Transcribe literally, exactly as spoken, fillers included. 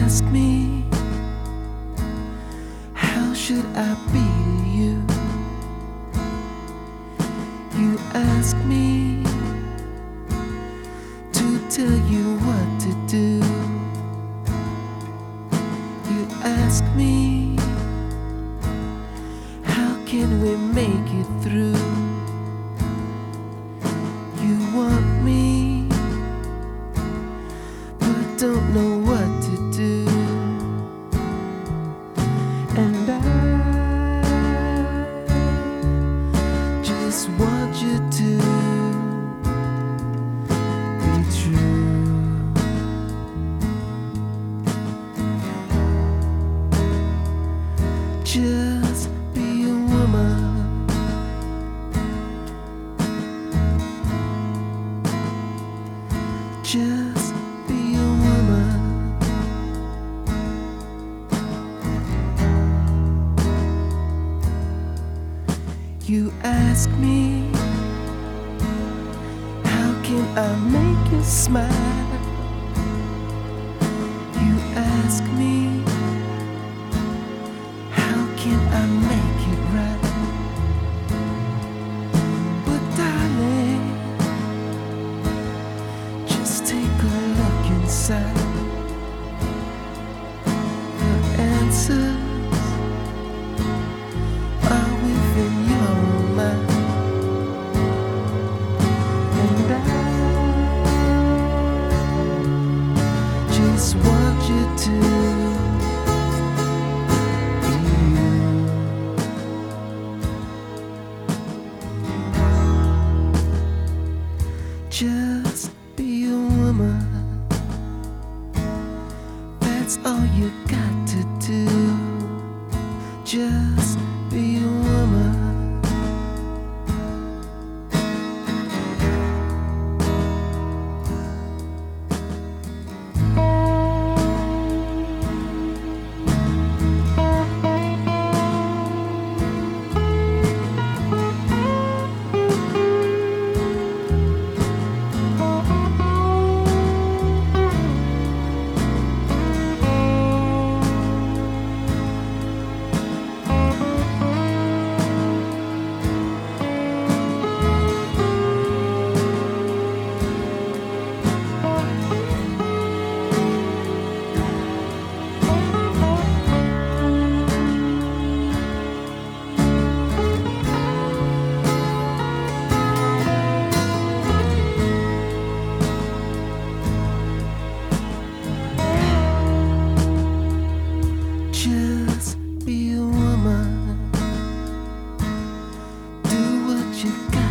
ask me, how should I be to you? You ask me to tell you what to do. You ask me, how can we make it through? You want me, but don't know what to do. And I just want you to be true. Just be a woman. Just be a woman. You ask me, how can I make you smile? You ask me, how can I make it right? But darling, just take a look inside. The answers are within your mind. And I just want you to be you. Just be a woman. That's all you got to do. Just be a woman. Just be a woman. Do what you got.